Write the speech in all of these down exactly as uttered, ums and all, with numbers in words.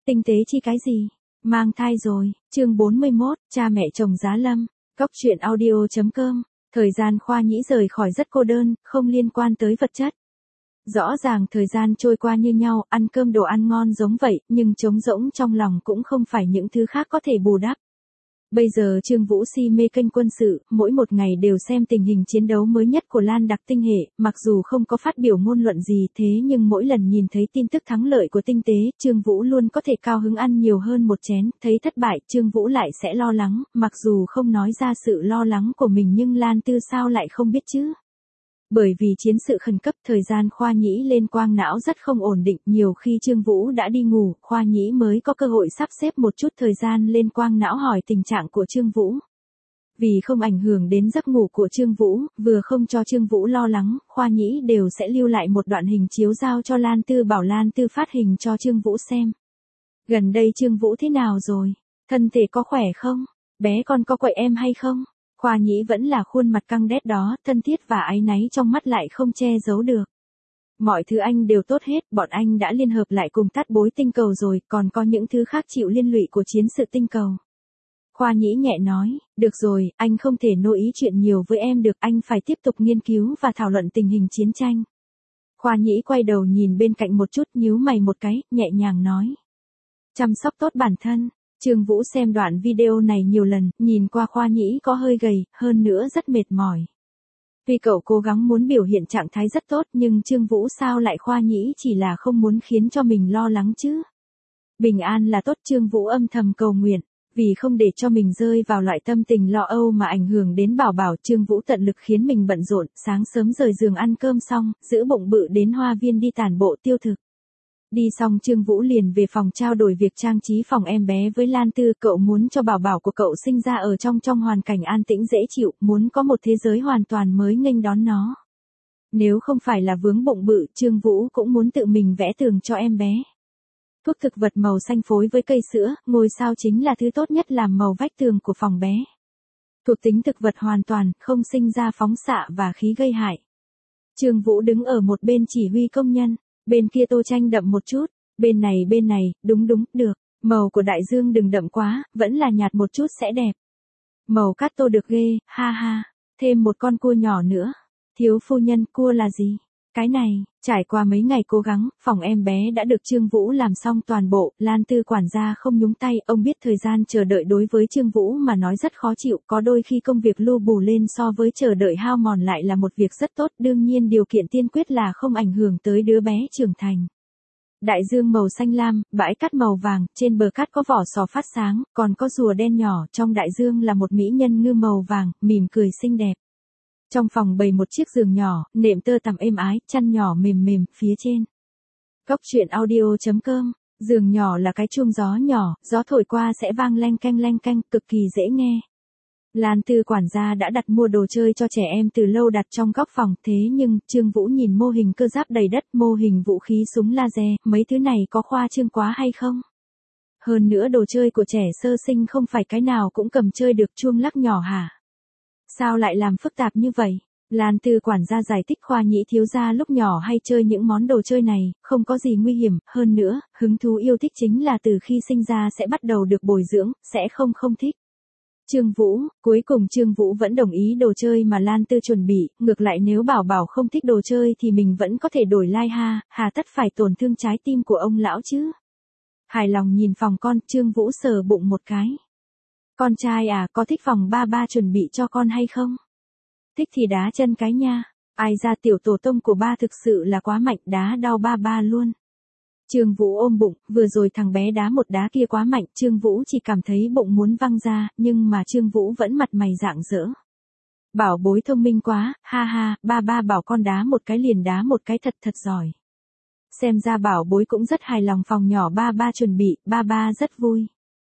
Tinh tế chi cái gì? Mang thai rồi, chương bốn mươi mốt, cha mẹ chồng giá lâm, góc truyện audio chấm com, thời gian Khoa Nhĩ rời khỏi rất cô đơn, không liên quan tới vật chất. Rõ ràng thời gian trôi qua như nhau, ăn cơm đồ ăn ngon giống vậy, nhưng trống rỗng trong lòng cũng không phải những thứ khác có thể bù đắp. Bây giờ Trương Vũ si mê kênh quân sự, mỗi một ngày đều xem tình hình chiến đấu mới nhất của Lan Đặc tinh hệ, mặc dù không có phát biểu ngôn luận gì thế nhưng mỗi lần nhìn thấy tin tức thắng lợi của tinh tế, Trương Vũ luôn có thể cao hứng ăn nhiều hơn một chén, thấy thất bại, Trương Vũ lại sẽ lo lắng, mặc dù không nói ra sự lo lắng của mình nhưng Lan Tư sao lại không biết chứ. Bởi vì chiến sự khẩn cấp, thời gian Khoa Nhĩ lên quang não rất không ổn định, nhiều khi Trương Vũ đã đi ngủ, Khoa Nhĩ mới có cơ hội sắp xếp một chút thời gian lên quang não hỏi tình trạng của Trương Vũ. Vì không ảnh hưởng đến giấc ngủ của Trương Vũ, vừa không cho Trương Vũ lo lắng, Khoa Nhĩ đều sẽ lưu lại một đoạn hình chiếu giao cho Lan Tư bảo Lan Tư phát hình cho Trương Vũ xem. Gần đây Trương Vũ thế nào rồi? Thân thể có khỏe không? Bé con có quậy em hay không? Khoa Nhĩ vẫn là khuôn mặt căng đét đó, thân thiết và áy náy trong mắt lại không che giấu được. Mọi thứ anh đều tốt hết, bọn anh đã liên hợp lại cùng tát bối tinh cầu rồi, còn có những thứ khác chịu liên lụy của chiến sự tinh cầu. Khoa Nhĩ nhẹ nói, được rồi, anh không thể nội ý chuyện nhiều với em được, anh phải tiếp tục nghiên cứu và thảo luận tình hình chiến tranh. Khoa Nhĩ quay đầu nhìn bên cạnh một chút, nhíu mày một cái, nhẹ nhàng nói. Chăm sóc tốt bản thân. Trương Vũ xem đoạn video này nhiều lần, nhìn qua Khoa Nhĩ có hơi gầy, hơn nữa rất mệt mỏi. Tuy cậu cố gắng muốn biểu hiện trạng thái rất tốt nhưng Trương Vũ sao lại Khoa Nhĩ chỉ là không muốn khiến cho mình lo lắng chứ. Bình an là tốt, Trương Vũ âm thầm cầu nguyện, vì không để cho mình rơi vào loại tâm tình lo âu mà ảnh hưởng đến Bảo Bảo, Trương Vũ tận lực khiến mình bận rộn, sáng sớm rời giường ăn cơm xong, giữ bụng bự đến hoa viên đi tản bộ tiêu thực. Đi xong Trương Vũ liền về phòng trao đổi việc trang trí phòng em bé với Lan Tư, cậu muốn cho Bảo Bảo của cậu sinh ra ở trong trong hoàn cảnh an tĩnh dễ chịu, muốn có một thế giới hoàn toàn mới nghênh đón nó. Nếu không phải là vướng bụng bự, Trương Vũ cũng muốn tự mình vẽ tường cho em bé. Thuốc thực vật màu xanh phối với cây sữa, ngôi sao chính là thứ tốt nhất làm màu vách tường của phòng bé. Thuộc tính thực vật hoàn toàn, không sinh ra phóng xạ và khí gây hại. Trương Vũ đứng ở một bên chỉ huy công nhân. Bên kia tô tranh đậm một chút, bên này bên này, đúng đúng, được, màu của đại dương đừng đậm quá, vẫn là nhạt một chút sẽ đẹp. Màu cát tô được ghê, ha ha, thêm một con cua nhỏ nữa. Thiếu phu nhân, cua là gì? Cái này, trải qua mấy ngày cố gắng, phòng em bé đã được Trương Vũ làm xong toàn bộ, Lan Tư quản gia không nhúng tay, ông biết thời gian chờ đợi đối với Trương Vũ mà nói rất khó chịu, có đôi khi công việc lu bù lên so với chờ đợi hao mòn lại là một việc rất tốt, đương nhiên điều kiện tiên quyết là không ảnh hưởng tới đứa bé trưởng thành. Đại dương màu xanh lam, bãi cát màu vàng, trên bờ cát có vỏ sò phát sáng, còn có rùa đen nhỏ, trong đại dương là một mỹ nhân ngư màu vàng, mỉm cười xinh đẹp. Trong phòng bày một chiếc giường nhỏ, nệm tơ tằm êm ái, chăn nhỏ mềm mềm, phía trên. Góc truyện audio chấm com, giường nhỏ là cái chuông gió nhỏ, gió thổi qua sẽ vang leng keng leng keng, cực kỳ dễ nghe. Lan Tư quản gia đã đặt mua đồ chơi cho trẻ em từ lâu đặt trong góc phòng, thế nhưng, Trương Vũ nhìn mô hình cơ giáp đầy đất, mô hình vũ khí súng laser, mấy thứ này có khoa trương quá hay không? Hơn nữa đồ chơi của trẻ sơ sinh không phải cái nào cũng cầm chơi được, chuông lắc nhỏ hả? Sao lại làm phức tạp như vậy? Lan Tư quản gia giải thích Khoa Nhĩ thiếu gia lúc nhỏ hay chơi những món đồ chơi này, không có gì nguy hiểm, hơn nữa, hứng thú yêu thích chính là từ khi sinh ra sẽ bắt đầu được bồi dưỡng, sẽ không không thích. Trương Vũ, cuối cùng Trương Vũ vẫn đồng ý đồ chơi mà Lan Tư chuẩn bị, ngược lại nếu Bảo Bảo không thích đồ chơi thì mình vẫn có thể đổi like ha, hà tất phải tổn thương trái tim của ông lão chứ. Hài lòng nhìn phòng con, Trương Vũ sờ bụng một cái. Con trai à, có thích phòng ba ba chuẩn bị cho con hay không? Thích thì đá chân cái nha. Ai ra tiểu tổ tông của ba thực sự là quá mạnh, đá đau ba ba luôn. Trương Vũ ôm bụng, vừa rồi thằng bé đá một đá kia quá mạnh, Trương Vũ chỉ cảm thấy bụng muốn văng ra, nhưng mà Trương Vũ vẫn mặt mày rạng rỡ. Bảo bối thông minh quá, ha ha, ba ba bảo con đá một cái liền đá một cái, thật thật giỏi. Xem ra bảo bối cũng rất hài lòng phòng nhỏ ba ba chuẩn bị, ba ba rất vui.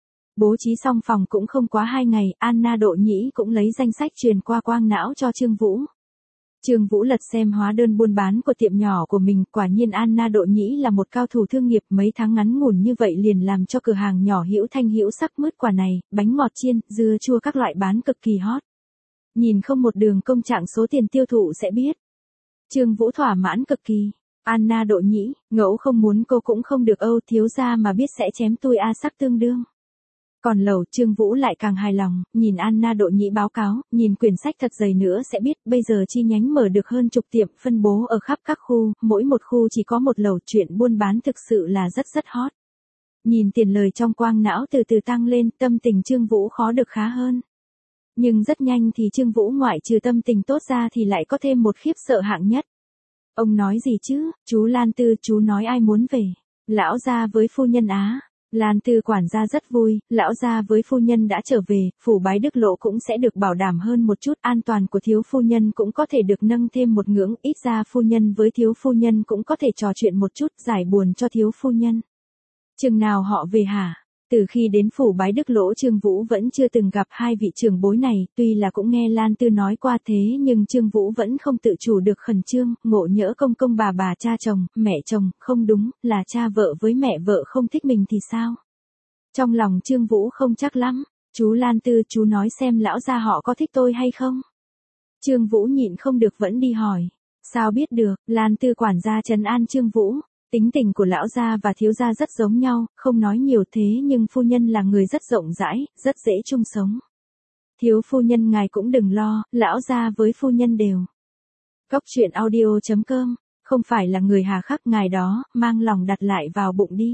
Bố trí xong phòng cũng không quá hai ngày, Anna Độ Nhĩ cũng lấy danh sách truyền qua quang não cho Trương Vũ. Trương Vũ lật xem hóa đơn buôn bán của tiệm nhỏ của mình, quả nhiên Anna Độ Nhĩ là một cao thủ thương nghiệp, mấy tháng ngắn ngủn như vậy liền làm cho cửa hàng nhỏ hữu thanh hữu sắc, mứt quả này, bánh ngọt chiên, dưa chua các loại bán cực kỳ hot. Nhìn không một đường công trạng số tiền tiêu thụ sẽ biết. Trương Vũ thỏa mãn cực kỳ. Anna Độ Nhĩ, ngẫu không muốn cô cũng không được Âu thiếu gia mà biết sẽ chém tôi a sắc tương đương. Còn lẩu Trương Vũ lại càng hài lòng, nhìn Anna Độ Nhĩ báo cáo, nhìn quyển sách thật dày nữa sẽ biết, bây giờ chi nhánh mở được hơn chục tiệm phân bố ở khắp các khu, mỗi một khu chỉ có một lẩu, chuyện buôn bán thực sự là rất rất hot. Nhìn tiền lời trong quang não từ từ tăng lên, tâm tình Trương Vũ khó được khá hơn. Nhưng rất nhanh thì Trương Vũ ngoại trừ tâm tình tốt ra thì lại có thêm một khiếp sợ hạng nhất. Ông nói gì chứ, chú Lan Tư, chú nói ai muốn về? Lão gia với phu nhân á. Lan Tư quản gia rất vui, lão gia với phu nhân đã trở về, phủ Bái Đức Lộ cũng sẽ được bảo đảm hơn một chút, an toàn của thiếu phu nhân cũng có thể được nâng thêm một ngưỡng, ít ra phu nhân với thiếu phu nhân cũng có thể trò chuyện một chút, giải buồn cho thiếu phu nhân. Chừng nào họ về hả? Từ khi đến phủ Bái Đức Lỗ Trương Vũ vẫn chưa từng gặp hai vị trưởng bối này, tuy là cũng nghe Lan Tư nói qua thế nhưng Trương Vũ vẫn không tự chủ được khẩn trương, ngộ nhỡ công công bà bà cha chồng, mẹ chồng, không đúng, là cha vợ với mẹ vợ không thích mình thì sao? Trong lòng Trương Vũ không chắc lắm, chú Lan Tư, chú nói xem lão gia họ có thích tôi hay không? Trương Vũ nhịn không được vẫn đi hỏi. Sao biết được, Lan Tư quản gia trấn an Trương Vũ. Tính tình của lão gia và thiếu gia rất giống nhau, không nói nhiều thế nhưng phu nhân là người rất rộng rãi, rất dễ chung sống. Thiếu phu nhân ngài cũng đừng lo, lão gia với phu nhân đều. Cốc truyện audio chấm com, không phải là người hà khắc ngài đó, mang lòng đặt lại vào bụng đi.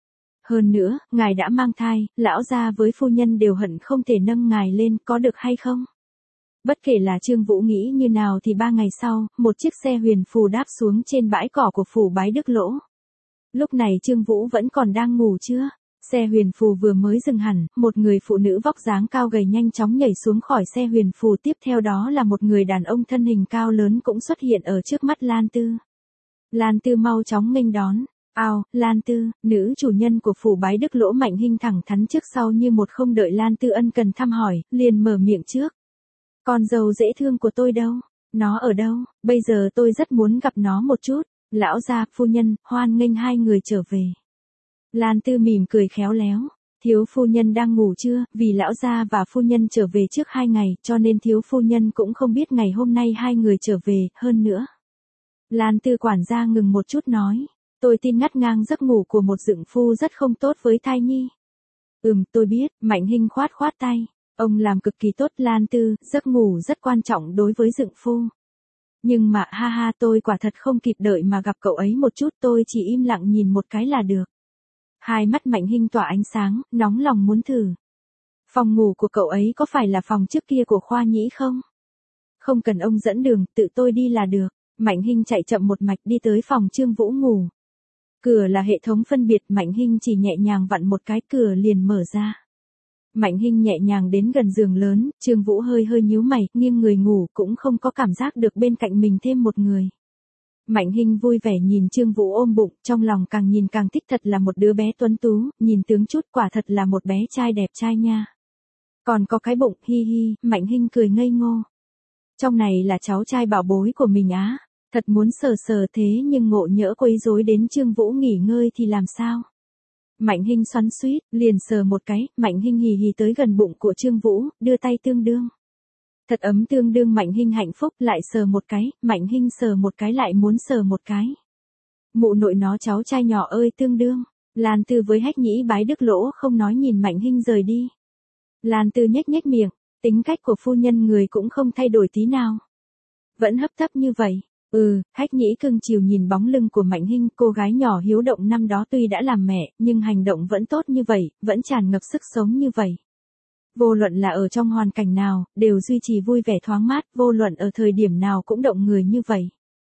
Hơn nữa, ngài đã mang thai, lão gia với phu nhân đều hận không thể nâng ngài lên, có được hay không? Bất kể là Trương Vũ nghĩ như nào thì ba ngày sau, một chiếc xe huyền phù đáp xuống trên bãi cỏ của phủ Bái Đức Lỗ. Lúc này Trương Vũ vẫn còn đang ngủ chưa? Xe huyền phù vừa mới dừng hẳn, một người phụ nữ vóc dáng cao gầy nhanh chóng nhảy xuống khỏi xe huyền phù, tiếp theo đó là một người đàn ông thân hình cao lớn cũng xuất hiện ở trước mắt Lan Tư. Lan Tư mau chóng nghênh đón. Ao, Lan Tư, nữ chủ nhân của phủ Bái Đức Lỗ Mạnh Hinh thẳng thắn trước sau như một, không đợi Lan Tư ân cần thăm hỏi, liền mở miệng trước. Con dâu dễ thương của tôi đâu? Nó ở đâu? Bây giờ tôi rất muốn gặp nó một chút. Lão gia, phu nhân, hoan nghênh hai người trở về. Lan Tư mỉm cười khéo léo. Thiếu phu nhân đang ngủ chưa? Vì lão gia và phu nhân trở về trước hai ngày, cho nên thiếu phu nhân cũng không biết ngày hôm nay hai người trở về, hơn nữa. Lan Tư quản gia ngừng một chút nói. Tôi tin ngắt ngang giấc ngủ của một dượng phu rất không tốt với thai nhi. Ừm, tôi biết, Mạnh Hinh khoát khoát tay. Ông làm cực kỳ tốt Lan Tư, giấc ngủ rất quan trọng đối với dượng phu. Nhưng mà ha ha tôi quả thật không kịp đợi mà gặp cậu ấy một chút, tôi chỉ im lặng nhìn một cái là được. Hai mắt Mạnh Hinh tỏa ánh sáng, nóng lòng muốn thử. Phòng ngủ của cậu ấy có phải là phòng trước kia của Khoa Nhĩ không? Không cần ông dẫn đường, tự tôi đi là được. Mạnh Hinh chạy chậm một mạch đi tới phòng Trương Vũ ngủ. Cửa là hệ thống phân biệt, Mạnh Hinh chỉ nhẹ nhàng vặn một cái cửa liền mở ra. Mạnh Hinh nhẹ nhàng đến gần giường lớn, Trương Vũ hơi hơi nhíu mày, nghiêng người ngủ cũng không có cảm giác được bên cạnh mình thêm một người. Mạnh Hinh vui vẻ nhìn Trương Vũ ôm bụng, trong lòng càng nhìn càng thích, thật là một đứa bé tuấn tú, nhìn tướng chút quả thật là một bé trai đẹp trai nha. Còn có cái bụng, hi hi, Mạnh Hinh cười ngây ngô. Trong này là cháu trai bảo bối của mình á, thật muốn sờ sờ thế nhưng ngộ nhỡ quấy rối đến Trương Vũ nghỉ ngơi thì làm sao? Mạnh Hinh xoắn xuýt, liền sờ một cái, Mạnh Hinh hì hì tới gần bụng của Trương Vũ, đưa tay tương đương. Thật ấm tương đương, Mạnh Hinh hạnh phúc, lại sờ một cái, Mạnh Hinh sờ một cái lại muốn sờ một cái. Mụ nội nó cháu trai nhỏ ơi tương đương. Lan Tư với Hách Nhĩ Bái Đức Lỗ không nói nhìn Mạnh Hinh rời đi. Lan Tư nhếch nhếch miệng, tính cách của phu nhân người cũng không thay đổi tí nào. Vẫn hấp tấp như vậy. Ừ, Hách Nhĩ cưng chiều nhìn bóng lưng của Mạnh Hinh, cô gái nhỏ hiếu động năm đó tuy đã làm mẹ, nhưng hành động vẫn tốt như vậy, vẫn tràn ngập sức sống như vậy. Vô luận là ở trong hoàn cảnh nào, đều duy trì vui vẻ thoáng mát, vô luận ở thời điểm nào cũng động người như vậy.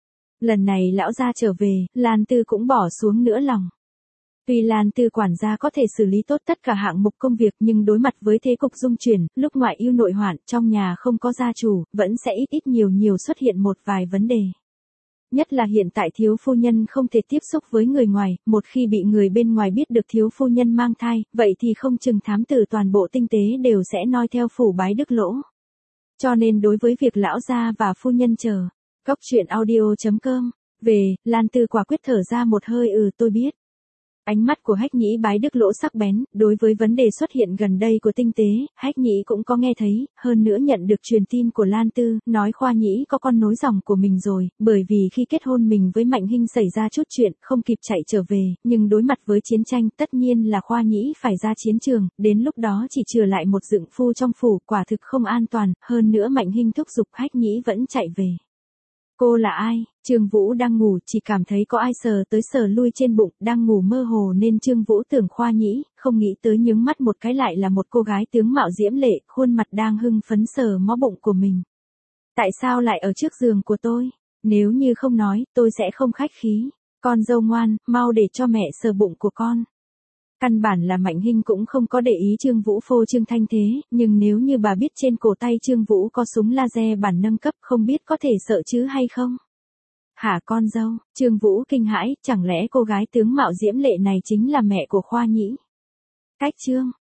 Lần này lão gia trở về, Lan Tư cũng bỏ xuống nửa lòng. Tuy Lan Tư quản gia có thể xử lý tốt tất cả hạng mục công việc nhưng đối mặt với thế cục dung chuyển, lúc ngoại yêu nội hoạn, trong nhà không có gia chủ, vẫn sẽ ít ít nhiều nhiều xuất hiện một vài vấn đề. Nhất là hiện tại thiếu phu nhân không thể tiếp xúc với người ngoài, một khi bị người bên ngoài biết được thiếu phu nhân mang thai, vậy thì không chừng thám tử toàn bộ tinh tế đều sẽ noi theo phủ Bái Đức Lỗ. Cho nên đối với việc lão gia và phu nhân chờ, cốc truyện audio chấm com, về, Lan Tư quả quyết thở ra một hơi, ừ tôi biết. Ánh mắt của Hách Nhĩ bái đức lỗ sắc bén, đối với vấn đề xuất hiện gần đây của Tinh Tế, Hách Nhĩ cũng có nghe thấy, hơn nữa nhận được truyền tin của Lan Tư, nói Khoa Nhĩ có con nối dòng của mình rồi, bởi vì khi kết hôn mình với Mạnh Hinh xảy ra chút chuyện, không kịp chạy trở về, nhưng đối mặt với chiến tranh tất nhiên là Khoa Nhĩ phải ra chiến trường, đến lúc đó chỉ chừa lại một dượng phu trong phủ, quả thực không an toàn, hơn nữa Mạnh Hinh thúc giục Hách Nhĩ vẫn chạy về. Cô là ai? Trương Vũ đang ngủ, chỉ cảm thấy có ai sờ tới sờ lui trên bụng, đang ngủ mơ hồ nên Trương Vũ tưởng Khoa Nhĩ, không nghĩ tới nhướng mắt một cái lại là một cô gái tướng mạo diễm lệ, khuôn mặt đang hưng phấn sờ mó bụng của mình. Tại sao lại ở trước giường của tôi? Nếu như không nói, tôi sẽ không khách khí. Con dâu ngoan, mau để cho mẹ sờ bụng của con. Căn bản là Mạnh Hinh cũng không có để ý Trương Vũ phô trương thanh thế, nhưng nếu như bà biết trên cổ tay Trương Vũ có súng laser bản nâng cấp không biết có thể sợ chứ hay không? Hả con dâu, Trương Vũ kinh hãi, chẳng lẽ cô gái tướng mạo diễm lệ này chính là mẹ của Khoa Nhĩ? Cách Trương,